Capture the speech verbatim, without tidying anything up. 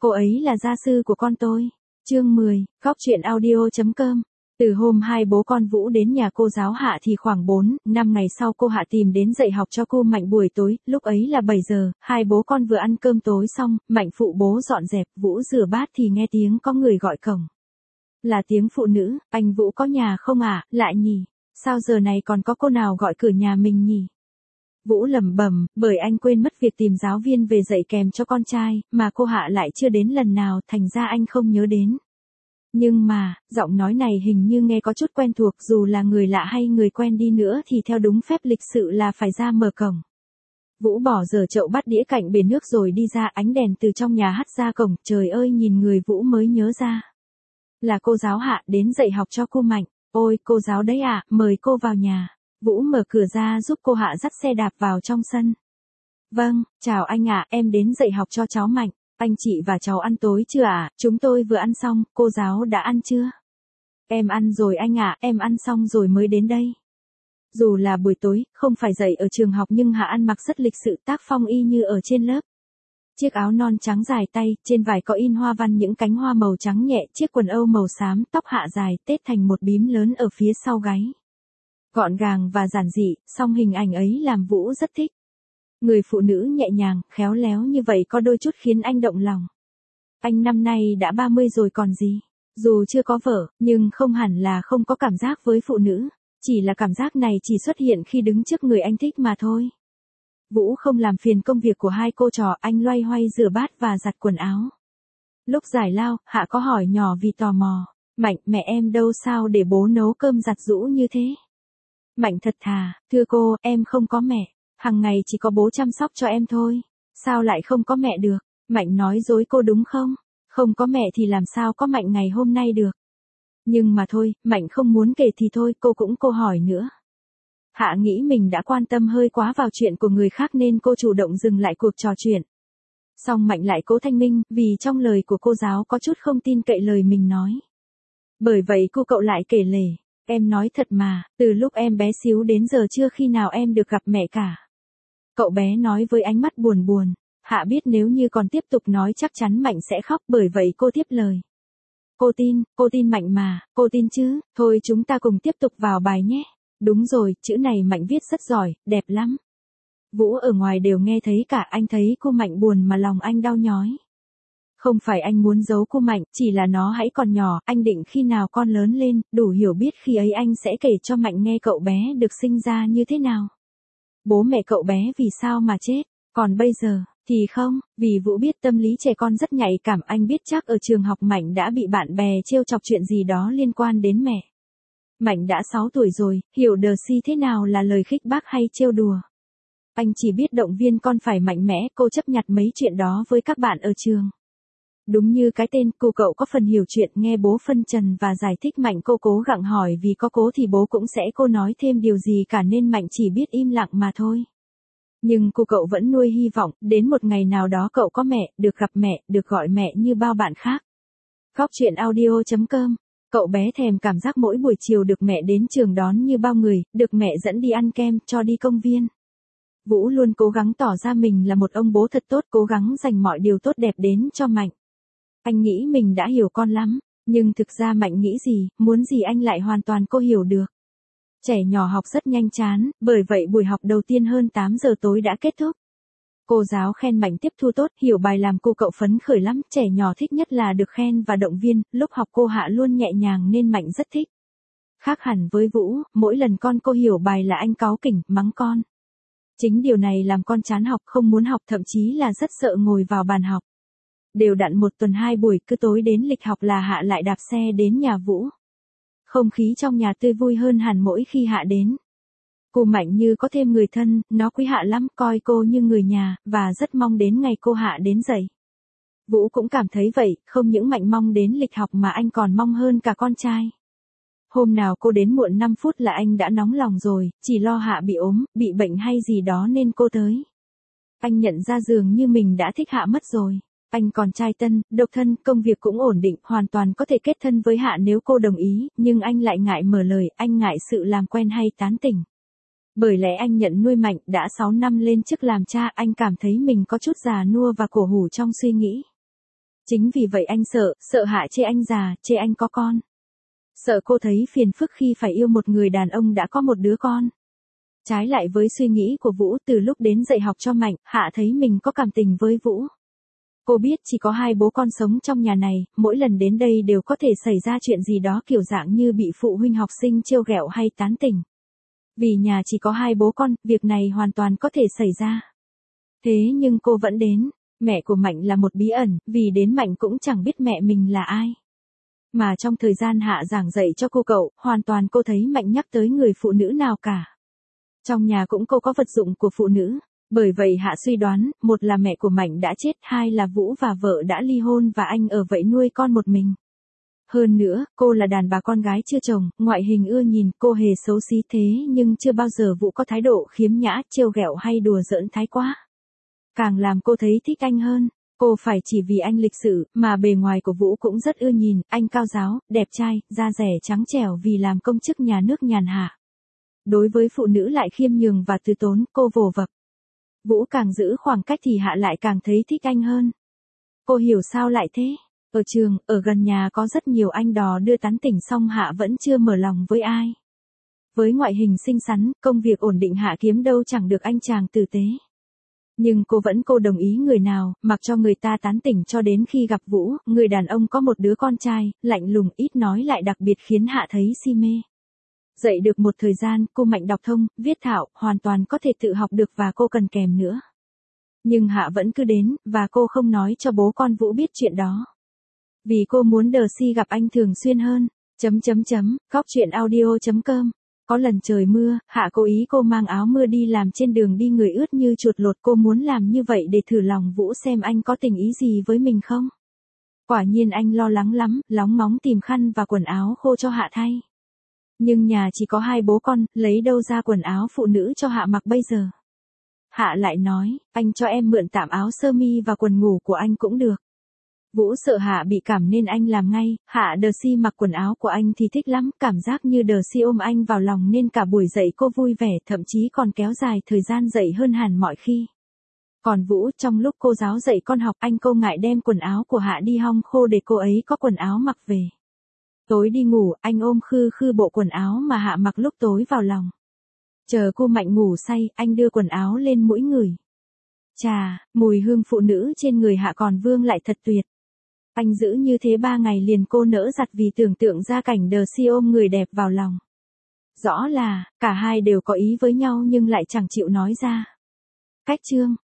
Cô ấy là gia sư của con tôi. Chương mười, Góc truyện audio.com. Từ hôm hai bố con Vũ đến nhà cô giáo Hạ thì khoảng bốn, năm ngày sau cô Hạ tìm đến dạy học cho cô Mạnh buổi tối, lúc ấy là bảy giờ, hai bố con vừa ăn cơm tối xong, Mạnh phụ bố dọn dẹp, Vũ rửa bát thì nghe tiếng có người gọi cổng. Là tiếng phụ nữ, anh Vũ có nhà không ạ, à? Lại nhỉ, sao giờ này còn có cô nào gọi cửa nhà mình nhỉ? Vũ lẩm bẩm, bởi anh quên mất việc tìm giáo viên về dạy kèm cho con trai, mà cô Hạ lại chưa đến lần nào, thành ra anh không nhớ đến. Nhưng mà, giọng nói này hình như nghe có chút quen thuộc, dù là người lạ hay người quen đi nữa thì theo đúng phép lịch sự là phải ra mở cổng. Vũ bỏ dở chậu bát đĩa cạnh bể nước rồi đi ra, ánh đèn từ trong nhà hắt ra cổng, trời ơi nhìn người Vũ mới nhớ ra. Là cô giáo Hạ đến dạy học cho cô Mạnh. Ôi cô giáo đấy ạ, à, mời cô vào nhà. Vũ mở cửa ra giúp cô Hạ dắt xe đạp vào trong sân. Vâng, chào anh ạ, à, em đến dạy học cho cháu Mạnh. Anh chị và cháu ăn tối chưa ạ? À? Chúng tôi vừa ăn xong, cô giáo đã ăn chưa? Em ăn rồi anh ạ, à, em ăn xong rồi mới đến đây. Dù là buổi tối, không phải dạy ở trường học nhưng Hạ ăn mặc rất lịch sự, tác phong y như ở trên lớp. Chiếc áo non trắng dài tay, trên vải có in hoa văn những cánh hoa màu trắng nhẹ, chiếc quần âu màu xám, tóc Hạ dài, tết thành một bím lớn ở phía sau gáy. Gọn gàng và giản dị, song hình ảnh ấy làm Vũ rất thích. Người phụ nữ nhẹ nhàng, khéo léo như vậy có đôi chút khiến anh động lòng. Anh năm nay đã ba mươi rồi còn gì. Dù chưa có vợ, nhưng không hẳn là không có cảm giác với phụ nữ. Chỉ là cảm giác này chỉ xuất hiện khi đứng trước người anh thích mà thôi. Vũ không làm phiền công việc của hai cô trò, anh loay hoay rửa bát và giặt quần áo. Lúc giải lao, Hạ có hỏi nhỏ vì tò mò. Mạnh, mẹ em đâu sao để bố nấu cơm giặt giũ như thế? Mạnh thật thà, thưa cô, em không có mẹ. Hằng ngày chỉ có bố chăm sóc cho em thôi. Sao lại không có mẹ được? Mạnh nói dối cô đúng không? Không có mẹ thì làm sao có Mạnh ngày hôm nay được? Nhưng mà thôi, Mạnh không muốn kể thì thôi, cô cũng cô hỏi nữa. Hạ nghĩ mình đã quan tâm hơi quá vào chuyện của người khác nên cô chủ động dừng lại cuộc trò chuyện. Song Mạnh lại cố thanh minh, vì trong lời của cô giáo có chút không tin cậy lời mình nói. Bởi vậy cô cậu lại kể lể. Em nói thật mà, từ lúc em bé xíu đến giờ chưa khi nào em được gặp mẹ cả. Cậu bé nói với ánh mắt buồn buồn. Hạ biết nếu như còn tiếp tục nói chắc chắn Mạnh sẽ khóc, bởi vậy cô tiếp lời. Cô tin, cô tin Mạnh mà, cô tin chứ, thôi chúng ta cùng tiếp tục vào bài nhé. Đúng rồi, chữ này Mạnh viết rất giỏi, đẹp lắm. Vũ ở ngoài đều nghe thấy cả, anh thấy cô Mạnh buồn mà lòng anh đau nhói. Không phải anh muốn giấu cô Mạnh, chỉ là nó hãy còn nhỏ, anh định khi nào con lớn lên, đủ hiểu biết khi ấy anh sẽ kể cho Mạnh nghe cậu bé được sinh ra như thế nào. Bố mẹ cậu bé vì sao mà chết, còn bây giờ, thì không, vì Vũ biết tâm lý trẻ con rất nhạy cảm, anh biết chắc ở trường học Mạnh đã bị bạn bè trêu chọc chuyện gì đó liên quan đến mẹ. Mạnh đã sáu tuổi rồi, hiểu đờ si thế nào là lời khích bác hay trêu đùa. Anh chỉ biết động viên con phải mạnh mẽ, cô chấp nhặt mấy chuyện đó với các bạn ở trường. Đúng như cái tên, cô cậu có phần hiểu chuyện, nghe bố phân trần và giải thích Mạnh, cô cố gắng hỏi vì có cố thì bố cũng sẽ cô nói thêm điều gì cả nên Mạnh chỉ biết im lặng mà thôi. Nhưng cô cậu vẫn nuôi hy vọng, đến một ngày nào đó cậu có mẹ, được gặp mẹ, được gọi mẹ như bao bạn khác. Góc truyện audio.com. Cậu bé thèm cảm giác mỗi buổi chiều được mẹ đến trường đón như bao người, được mẹ dẫn đi ăn kem, cho đi công viên. Vũ luôn cố gắng tỏ ra mình là một ông bố thật tốt, cố gắng dành mọi điều tốt đẹp đến cho Mạnh. Anh nghĩ mình đã hiểu con lắm, nhưng thực ra Mạnh nghĩ gì, muốn gì anh lại hoàn toàn cô hiểu được. Trẻ nhỏ học rất nhanh chán, bởi vậy buổi học đầu tiên hơn tám giờ tối đã kết thúc. Cô giáo khen Mạnh tiếp thu tốt, hiểu bài làm cô cậu phấn khởi lắm, trẻ nhỏ thích nhất là được khen và động viên, lúc học cô Hạ luôn nhẹ nhàng nên Mạnh rất thích. Khác hẳn với Vũ, mỗi lần con cô hiểu bài là anh cáu kỉnh, mắng con. Chính điều này làm con chán học, không muốn học, thậm chí là rất sợ ngồi vào bàn học. Đều đặn một tuần hai buổi, cứ tối đến lịch học là Hạ lại đạp xe đến nhà Vũ. Không khí trong nhà tươi vui hơn hẳn mỗi khi Hạ đến. Cô Mạnh như có thêm người thân, nó quý Hạ lắm, coi cô như người nhà, và rất mong đến ngày cô Hạ đến dậy. Vũ cũng cảm thấy vậy, không những Mạnh mong đến lịch học mà anh còn mong hơn cả con trai. Hôm nào cô đến muộn năm phút là anh đã nóng lòng rồi, chỉ lo Hạ bị ốm, bị bệnh hay gì đó nên cô tới. Anh nhận ra dường như mình đã thích Hạ mất rồi. Anh còn trai tân, độc thân, công việc cũng ổn định, hoàn toàn có thể kết thân với Hạ nếu cô đồng ý, nhưng anh lại ngại mở lời, anh ngại sự làm quen hay tán tỉnh. Bởi lẽ anh nhận nuôi Mạnh, đã sáu năm lên chức làm cha, anh cảm thấy mình có chút già nua và cổ hủ trong suy nghĩ. Chính vì vậy anh sợ, sợ Hạ chê anh già, chê anh có con. Sợ cô thấy phiền phức khi phải yêu một người đàn ông đã có một đứa con. Trái lại với suy nghĩ của Vũ, từ lúc đến dạy học cho Mạnh, Hạ thấy mình có cảm tình với Vũ. Cô biết chỉ có hai bố con sống trong nhà này, mỗi lần đến đây đều có thể xảy ra chuyện gì đó kiểu dạng như bị phụ huynh học sinh trêu ghẹo hay tán tỉnh. Vì nhà chỉ có hai bố con, việc này hoàn toàn có thể xảy ra. Thế nhưng cô vẫn đến. Mẹ của Mạnh là một bí ẩn, vì đến Mạnh cũng chẳng biết mẹ mình là ai. Mà trong thời gian Hạ giảng dạy cho cô cậu, hoàn toàn cô thấy Mạnh nhắc tới người phụ nữ nào cả. Trong nhà cũng cô có vật dụng của phụ nữ. Bởi vậy Hạ suy đoán, một là mẹ của Mạnh đã chết, hai là Vũ và vợ đã ly hôn và anh ở vậy nuôi con một mình. Hơn nữa, cô là đàn bà con gái chưa chồng, ngoại hình ưa nhìn, cô hề xấu xí thế nhưng chưa bao giờ Vũ có thái độ khiếm nhã, trêu ghẹo hay đùa giỡn thái quá. Càng làm cô thấy thích anh hơn. Cô phải chỉ vì anh lịch sự, mà bề ngoài của Vũ cũng rất ưa nhìn, anh cao ráo, đẹp trai, da rẻ trắng trẻo vì làm công chức nhà nước nhàn hạ. Đối với phụ nữ lại khiêm nhường và từ tốn, cô vồ vập. Vũ càng giữ khoảng cách thì Hạ lại càng thấy thích anh hơn. Cô hiểu sao lại thế? Ở trường, ở gần nhà có rất nhiều anh đò đưa tán tỉnh xong Hạ vẫn chưa mở lòng với ai. Với ngoại hình xinh xắn, công việc ổn định Hạ kiếm đâu chẳng được anh chàng tử tế. Nhưng cô vẫn cô đồng ý người nào, mặc cho người ta tán tỉnh cho đến khi gặp Vũ, người đàn ông có một đứa con trai, lạnh lùng ít nói lại đặc biệt khiến Hạ thấy si mê. Dạy được một thời gian, cô Mạnh đọc thông, viết thạo, hoàn toàn có thể tự học được và cô cần kèm nữa. Nhưng Hạ vẫn cứ đến, và cô không nói cho bố con Vũ biết chuyện đó. Vì cô muốn Đờ Si gặp anh thường xuyên hơn. Chấm chấm chấm, góc chuyện audio chấm com. Có lần trời mưa, Hạ cố ý cô mang áo mưa đi làm trên đường đi người ướt như chuột lột, cô muốn làm như vậy để thử lòng Vũ xem anh có tình ý gì với mình không. Quả nhiên anh lo lắng lắm, lóng ngóng tìm khăn và quần áo khô cho Hạ thay. Nhưng nhà chỉ có hai bố con, lấy đâu ra quần áo phụ nữ cho Hạ mặc bây giờ. Hạ lại nói, anh cho em mượn tạm áo sơ mi và quần ngủ của anh cũng được. Vũ sợ Hạ bị cảm nên anh làm ngay, Hạ Đờ Si mặc quần áo của anh thì thích lắm, cảm giác như Đờ Si ôm anh vào lòng nên cả buổi dạy cô vui vẻ, thậm chí còn kéo dài thời gian dạy hơn hẳn mọi khi. Còn Vũ, trong lúc cô giáo dạy con học, anh cô ngại đem quần áo của Hạ đi hong khô để cô ấy có quần áo mặc về. Tối đi ngủ, anh ôm khư khư bộ quần áo mà Hạ mặc lúc tối vào lòng. Chờ cô Mạnh ngủ say, anh đưa quần áo lên mũi ngửi. Chà, mùi hương phụ nữ trên người Hạ còn vương lại thật tuyệt. Anh giữ như thế ba ngày liền cô nỡ giặt vì tưởng tượng ra cảnh Đờ Si ôm người đẹp vào lòng. Rõ là, cả hai đều có ý với nhau nhưng lại chẳng chịu nói ra. Cách chương